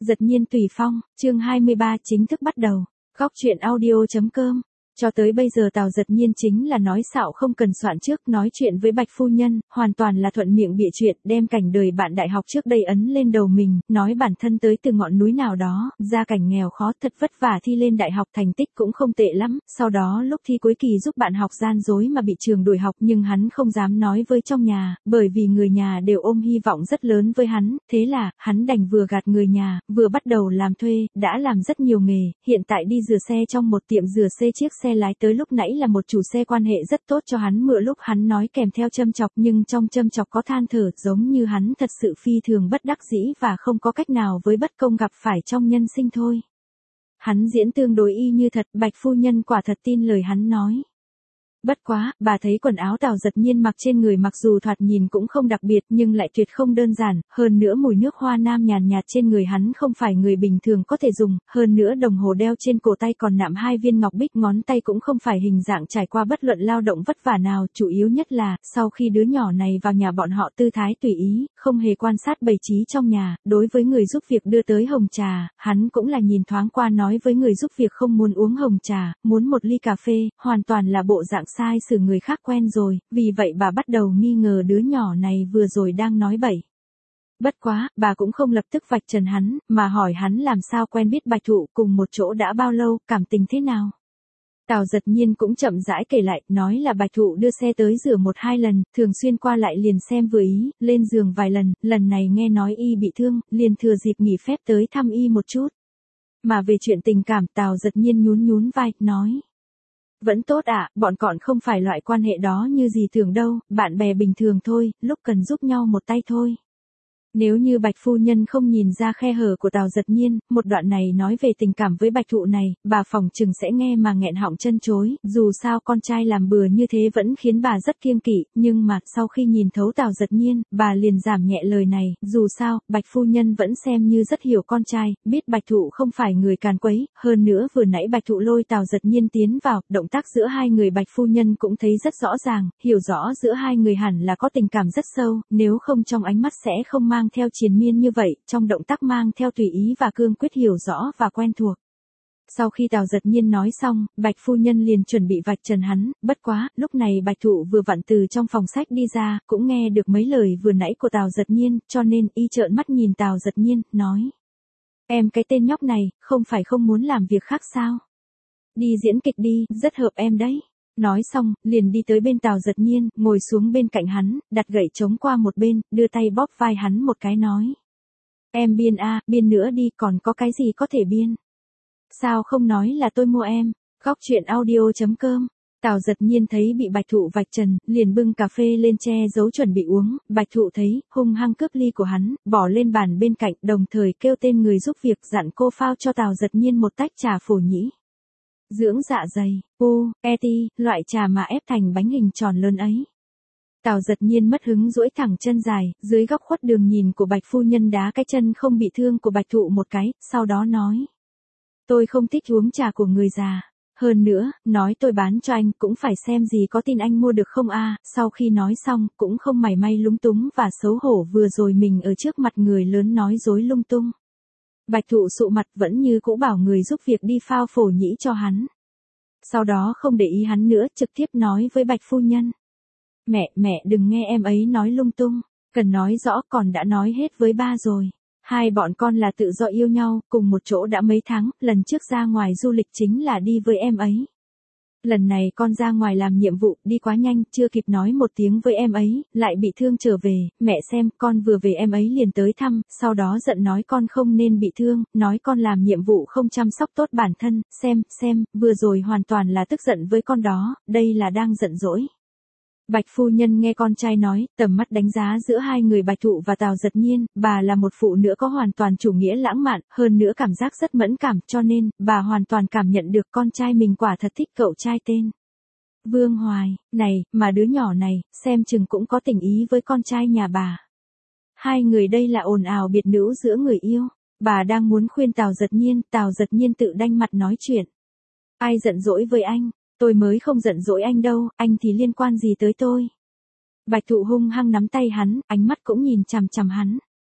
Giật nhiên tùy phong, chương 23 chính thức bắt đầu. Góc truyện audio.com. Cho tới bây giờ Tào Giật Nhiên chính là nói xạo không cần soạn trước, nói chuyện với Bạch phu nhân, hoàn toàn là thuận miệng bịa chuyện, đem cảnh đời bạn đại học trước đây ấn lên đầu mình, nói bản thân tới từ ngọn núi nào đó, gia cảnh nghèo khó thật vất vả thi lên đại học thành tích cũng không tệ lắm, sau đó lúc thi cuối kỳ giúp bạn học gian dối mà bị trường đuổi học nhưng hắn không dám nói với trong nhà, bởi vì người nhà đều ôm hy vọng rất lớn với hắn, thế là, hắn đành vừa gạt người nhà, vừa bắt đầu làm thuê, đã làm rất nhiều nghề, hiện tại đi rửa xe trong một tiệm rửa xe chiếc xe lái tới lúc nãy là một chủ xe quan hệ rất tốt cho hắn mượn lúc hắn nói kèm theo châm chọc nhưng trong châm chọc có than thở giống như hắn thật sự phi thường bất đắc dĩ và không có cách nào với bất công gặp phải trong nhân sinh thôi. Hắn diễn tương đối y như thật, Bạch phu nhân quả thật tin lời hắn nói. Bất quá, bà thấy quần áo Tào Giật Nhiên mặc trên người mặc dù thoạt nhìn cũng không đặc biệt nhưng lại tuyệt không đơn giản, hơn nữa mùi nước hoa nam nhàn nhạt trên người hắn không phải người bình thường có thể dùng, hơn nữa đồng hồ đeo trên cổ tay còn nạm 2 viên ngọc bích, ngón tay cũng không phải hình dạng trải qua bất luận lao động vất vả nào, chủ yếu nhất là, sau khi đứa nhỏ này vào nhà bọn họ tư thái tùy ý, không hề quan sát bày trí trong nhà, đối với người giúp việc đưa tới hồng trà, hắn cũng là nhìn thoáng qua nói với người giúp việc không muốn uống hồng trà, muốn một ly cà phê, hoàn toàn là bộ dạng sai xử người khác quen rồi, vì vậy bà bắt đầu nghi ngờ đứa nhỏ này vừa rồi đang nói bậy. Bất quá, bà cũng không lập tức vạch trần hắn, mà hỏi hắn làm sao quen biết Bạch Thụ, cùng một chỗ đã bao lâu, cảm tình thế nào. Tào Giật Nhiên cũng chậm rãi kể lại, nói là Bạch Thụ đưa xe tới rửa 1-2 lần, thường xuyên qua lại liền xem vừa ý, lên giường vài lần, lần này nghe nói y bị thương, liền thừa dịp nghỉ phép tới thăm y một chút. Mà về chuyện tình cảm, Tào Giật Nhiên nhún vai, nói. Vẫn tốt ạ, bọn còn không phải loại quan hệ đó như gì tưởng đâu, bạn bè bình thường thôi, lúc cần giúp nhau một tay thôi. Nếu như Bạch phu nhân không nhìn ra khe hở của Tào Giật Nhiên, một đoạn này nói về tình cảm với Bạch Thụ này, bà phòng chừng sẽ nghe mà nghẹn họng chân chối, dù sao con trai làm bừa như thế vẫn khiến bà rất kiêng kỵ, nhưng mà, sau khi nhìn thấu Tào Giật Nhiên, bà liền giảm nhẹ lời này, dù sao, Bạch phu nhân vẫn xem như rất hiểu con trai, biết Bạch Thụ không phải người càn quấy, hơn nữa vừa nãy Bạch Thụ lôi Tào Giật Nhiên tiến vào, động tác giữa hai người Bạch phu nhân cũng thấy rất rõ ràng, hiểu rõ giữa hai người hẳn là có tình cảm rất sâu, nếu không trong ánh mắt sẽ không mang theo triền miên như vậy, trong động tác mang theo tùy ý và cương quyết hiểu rõ và quen thuộc. Sau khi Tào Giật Nhiên nói xong, Bạch phu nhân liền chuẩn bị vạch trần hắn, bất quá, lúc này Bạch Thụ vừa vặn từ trong phòng sách đi ra, cũng nghe được mấy lời vừa nãy của Tào Giật Nhiên, cho nên y trợn mắt nhìn Tào Giật Nhiên, nói. Em cái tên nhóc này, không phải không muốn làm việc khác sao? Đi diễn kịch đi, rất hợp em đấy. Nói xong, liền đi tới bên Tào Giật Nhiên, ngồi xuống bên cạnh hắn, đặt gậy trống qua một bên, đưa tay bóp vai hắn một cái nói. Em biên a, biên nữa đi, còn có cái gì có thể biên? Sao không nói là tôi mua em? Góc truyện audio.com. Tào Giật Nhiên thấy bị Bạch Thụ vạch trần, liền bưng cà phê lên che giấu chuẩn bị uống, Bạch Thụ thấy, hung hăng cướp ly của hắn, bỏ lên bàn bên cạnh, đồng thời kêu tên người giúp việc dặn cô phao cho Tào Giật Nhiên một tách trà phổ nhĩ. Dưỡng dạ dày, loại trà mà ép thành bánh hình tròn lớn ấy. Tào Giật Nhiên mất hứng duỗi thẳng chân dài, dưới góc khuất đường nhìn của Bạch phu nhân đá cái chân không bị thương của Bạch Thụ một cái, sau đó nói. Tôi không thích uống trà của người già. Hơn nữa, nói tôi bán cho anh cũng phải xem gì có tin anh mua được không a. Sau khi nói xong, cũng không mảy may lúng túng và xấu hổ vừa rồi mình ở trước mặt người lớn nói dối lung tung. Bạch Thụ sụ mặt vẫn như cũ bảo người giúp việc đi phao phổ nhĩ cho hắn. Sau đó không để ý hắn nữa, trực tiếp nói với Bạch phu nhân. Mẹ đừng nghe em ấy nói lung tung, cần nói rõ, còn đã nói hết với ba rồi. Hai bọn con là tự do yêu nhau, cùng một chỗ đã mấy tháng, lần trước ra ngoài du lịch chính là đi với em ấy. Lần này con ra ngoài làm nhiệm vụ, đi quá nhanh, chưa kịp nói một tiếng với em ấy, lại bị thương trở về, mẹ xem, con vừa về em ấy liền tới thăm, sau đó giận nói con không nên bị thương, nói con làm nhiệm vụ không chăm sóc tốt bản thân, xem, vừa rồi hoàn toàn là tức giận với con đó, đây là đang giận dỗi. Bạch phu nhân nghe con trai nói, tầm mắt đánh giá giữa hai người Bạch Thụ và Tào Giật Nhiên, bà là một phụ nữ có hoàn toàn chủ nghĩa lãng mạn, hơn nữa cảm giác rất mẫn cảm, cho nên, bà hoàn toàn cảm nhận được con trai mình quả thật thích cậu trai tên Vương Hoài, này, mà đứa nhỏ này, xem chừng cũng có tình ý với con trai nhà bà. Hai người đây là ồn ào biệt nữ giữa người yêu, bà đang muốn khuyên Tào Giật Nhiên tự đanh mặt nói chuyện. Ai giận dỗi với anh? Tôi mới không giận dỗi anh đâu, anh thì liên quan gì tới tôi? Bạch Thụ hung hăng nắm tay hắn, ánh mắt cũng nhìn chằm chằm hắn.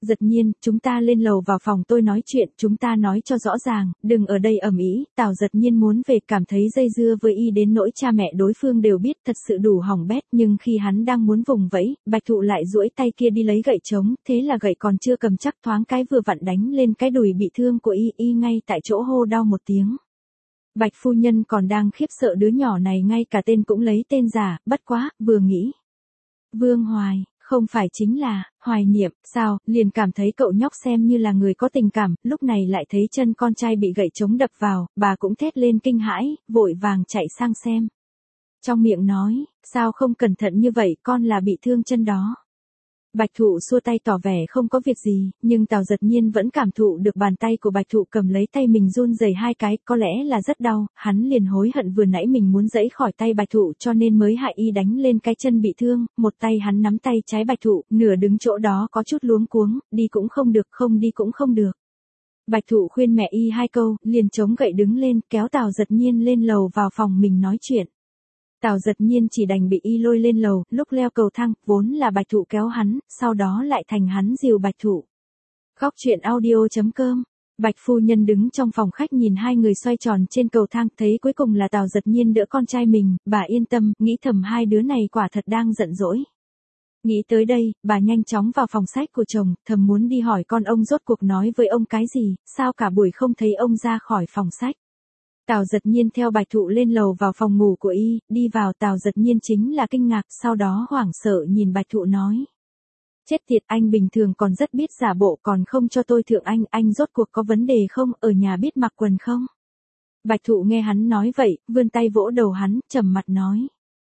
Giật Nhiên, chúng ta lên lầu vào phòng tôi nói chuyện, chúng ta nói cho rõ ràng, đừng ở đây ầm ĩ. Tào Giật Nhiên muốn về, cảm thấy dây dưa với y đến nỗi cha mẹ đối phương đều biết, thật sự đủ hỏng bét, nhưng khi hắn đang muốn vùng vẫy, Bạch Thụ lại duỗi tay kia đi lấy gậy trống, thế là gậy còn chưa cầm chắc thoáng cái vừa vặn đánh lên cái đùi bị thương của y ngay tại chỗ hô đau một tiếng. Bạch phu nhân còn đang khiếp sợ đứa nhỏ này ngay cả tên cũng lấy tên giả, bất quá, vừa nghĩ. Vương Hoài, không phải chính là, Hoài Niệm, sao, liền cảm thấy cậu nhóc xem như là người có tình cảm, lúc này lại thấy chân con trai bị gậy trống đập vào, bà cũng thét lên kinh hãi, vội vàng chạy sang xem. Trong miệng nói, sao không cẩn thận như vậy, con là bị thương chân đó. Bạch Thụ xua tay tỏ vẻ không có việc gì, nhưng Tào Giật Nhiên vẫn cảm thụ được bàn tay của Bạch Thụ cầm lấy tay mình run rẩy hai cái, có lẽ là rất đau, hắn liền hối hận vừa nãy mình muốn giãy khỏi tay Bạch Thụ cho nên mới hại y đánh lên cái chân bị thương, một tay hắn nắm tay trái Bạch Thụ, nửa đứng chỗ đó có chút luống cuống, đi cũng không được, không đi cũng không được. Bạch Thụ khuyên mẹ y hai câu, liền chống gậy đứng lên, kéo Tào Giật Nhiên lên lầu vào phòng mình nói chuyện. Tào Giật Nhiên chỉ đành bị y lôi lên lầu, lúc leo cầu thang, vốn là Bạch Thụ kéo hắn, sau đó lại thành hắn dìu Bạch Thụ. Góc truyện audio.com. Bạch phu nhân đứng trong phòng khách nhìn hai người xoay tròn trên cầu thang, thấy cuối cùng là Tào Giật Nhiên đỡ con trai mình, bà yên tâm, nghĩ thầm hai đứa này quả thật đang giận dỗi. Nghĩ tới đây, bà nhanh chóng vào phòng sách của chồng, thầm muốn đi hỏi con ông rốt cuộc nói với ông cái gì, sao cả buổi không thấy ông ra khỏi phòng sách. Tào Giật Nhiên theo Bạch Thụ lên lầu vào phòng ngủ của y, đi vào Tào Giật Nhiên chính là kinh ngạc, sau đó hoảng sợ nhìn Bạch Thụ nói. Chết tiệt, anh bình thường còn rất biết giả bộ còn không cho tôi thượng anh rốt cuộc có vấn đề không, ở nhà biết mặc quần không? Bạch Thụ nghe hắn nói vậy, vươn tay vỗ đầu hắn, trầm mặt nói.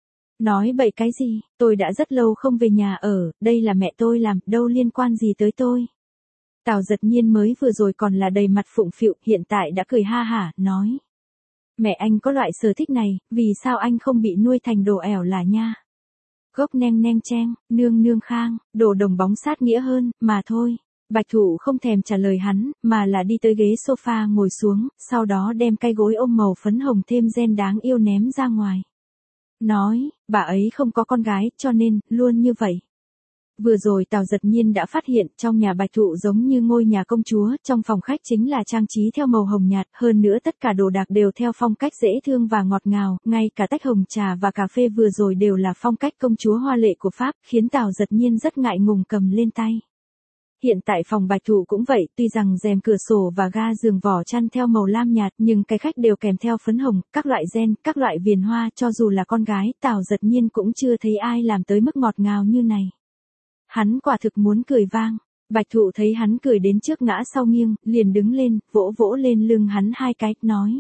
Nói bậy cái gì, tôi đã rất lâu không về nhà ở, đây là mẹ tôi làm, đâu liên quan gì tới tôi. Tào Giật Nhiên mới vừa rồi còn là đầy mặt phụng phịu, hiện tại đã cười ha hả, nói. Mẹ anh có loại sở thích này, vì sao anh không bị nuôi thành đồ ẻo là nha. Gốc neng neng cheng, nương nương khang, đồ đồng bóng sát nghĩa hơn, mà thôi. Bạch Thụ không thèm trả lời hắn, mà là đi tới ghế sofa ngồi xuống, sau đó đem cái gối ôm màu phấn hồng thêm ren đáng yêu ném ra ngoài. Nói, bà ấy không có con gái, cho nên, luôn như vậy. Vừa rồi Tào Giật Nhiên đã phát hiện trong nhà Bạch Thụ giống như ngôi nhà công chúa, trong phòng khách chính là trang trí theo màu hồng nhạt, hơn nữa tất cả đồ đạc đều theo phong cách dễ thương và ngọt ngào, ngay cả tách hồng trà và cà phê vừa rồi đều là phong cách công chúa hoa lệ của Pháp, khiến Tào Giật Nhiên rất ngại ngùng cầm lên tay. Hiện tại phòng Bạch Thụ cũng vậy, tuy rằng rèm cửa sổ và ga giường vỏ chăn theo màu lam nhạt, nhưng cái khách đều kèm theo phấn hồng, các loại ren, các loại viền hoa, cho dù là con gái, Tào Giật Nhiên cũng chưa thấy ai làm tới mức ngọt ngào như này. Hắn quả thực muốn cười vang. Bạch Thụ thấy hắn cười đến trước ngã sau nghiêng, liền đứng lên, vỗ vỗ lên lưng hắn hai cái, nói.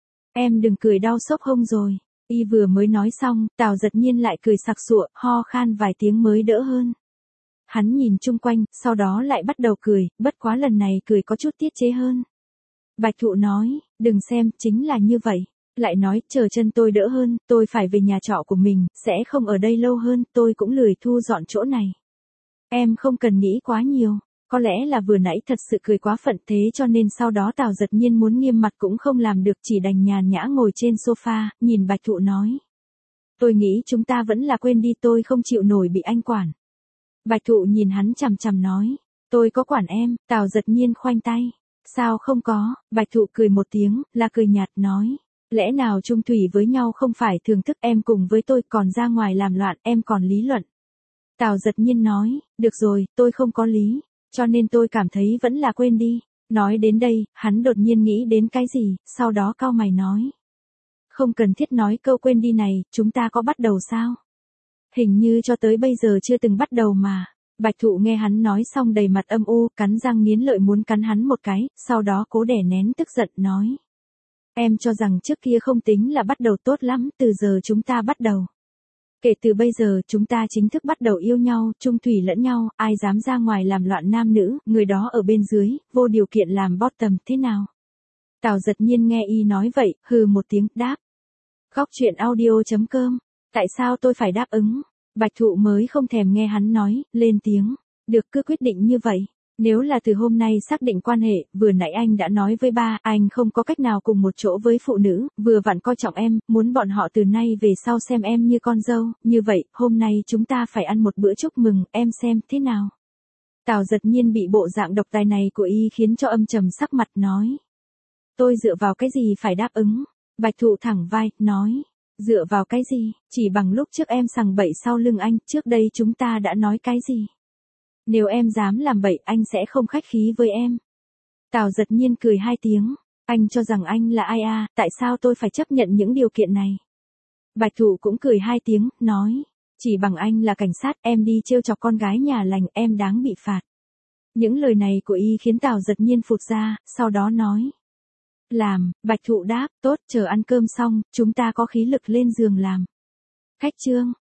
Em đừng cười đau xốc hông rồi. Y vừa mới nói xong, Tào Giật Nhiên lại cười sặc sụa, ho khan vài tiếng mới đỡ hơn. Hắn nhìn chung quanh, sau đó lại bắt đầu cười, bất quá lần này cười có chút tiết chế hơn. Bạch Thụ nói, đừng xem, chính là như vậy. Lại nói, chờ chân tôi đỡ hơn, tôi phải về nhà trọ của mình, sẽ không ở đây lâu hơn, tôi cũng lười thu dọn chỗ này. Em không cần nghĩ quá nhiều, có lẽ là vừa nãy thật sự cười quá phận thế cho nên sau đó Tào Giật Nhiên muốn nghiêm mặt cũng không làm được, chỉ đành nhàn nhã ngồi trên sofa, nhìn Bạch Thụ nói. Tôi nghĩ chúng ta vẫn là quên đi, tôi không chịu nổi bị anh quản. Bạch Thụ nhìn hắn chằm chằm nói, tôi có quản em. Tào Giật Nhiên khoanh tay, sao không có. Bạch Thụ cười một tiếng, là cười nhạt nói, lẽ nào chung thủy với nhau không phải thưởng thức, em cùng với tôi còn ra ngoài làm loạn, em còn lý luận. Tào Giật Nhiên nói, được rồi, tôi không có lý, cho nên tôi cảm thấy vẫn là quên đi. Nói đến đây, hắn đột nhiên nghĩ đến cái gì, sau đó cau mày nói. Không cần thiết nói câu quên đi này, chúng ta có bắt đầu sao? Hình như cho tới bây giờ chưa từng bắt đầu mà. Bạch Thụ nghe hắn nói xong đầy mặt âm u, cắn răng nghiến lợi muốn cắn hắn một cái, sau đó cố đè nén tức giận nói. Em cho rằng trước kia không tính là bắt đầu tốt lắm, từ giờ chúng ta bắt đầu. Kể từ bây giờ chúng ta chính thức bắt đầu yêu nhau, chung thủy lẫn nhau, ai dám ra ngoài làm loạn nam nữ, người đó ở bên dưới, vô điều kiện làm bottom, thế nào? Tào Giật Nhiên nghe y nói vậy, hừ một tiếng, đáp. Góc truyện audio.com. Tại sao tôi phải đáp ứng? Bạch Thụ mới không thèm nghe hắn nói, lên tiếng. Được, cứ quyết định như vậy. Nếu là từ hôm nay xác định quan hệ, vừa nãy anh đã nói với ba, anh không có cách nào cùng một chỗ với phụ nữ, vừa vặn coi trọng em, muốn bọn họ từ nay về sau xem em như con dâu, như vậy, hôm nay chúng ta phải ăn một bữa chúc mừng, em xem thế nào? Tào Giật Nhiên bị bộ dạng độc tài này của y khiến cho âm trầm sắc mặt nói. Tôi dựa vào cái gì phải đáp ứng? Bạch Thụ thẳng vai, nói. Dựa vào cái gì? Chỉ bằng lúc trước em sằng bậy sau lưng anh, trước đây chúng ta đã nói cái gì? Nếu em dám làm bậy, anh sẽ không khách khí với em. Tào Giật Nhiên cười 2 tiếng. Anh cho rằng anh là ai à, tại sao tôi phải chấp nhận những điều kiện này? Bạch Thụ cũng cười 2 tiếng, nói. Chỉ bằng anh là cảnh sát, em đi trêu chọc con gái nhà lành, em đáng bị phạt. Những lời này của y khiến Tào Giật Nhiên phụt ra, sau đó nói. Làm, Bạch Thụ đáp, tốt, chờ ăn cơm xong, chúng ta có khí lực lên giường làm. Khách trương.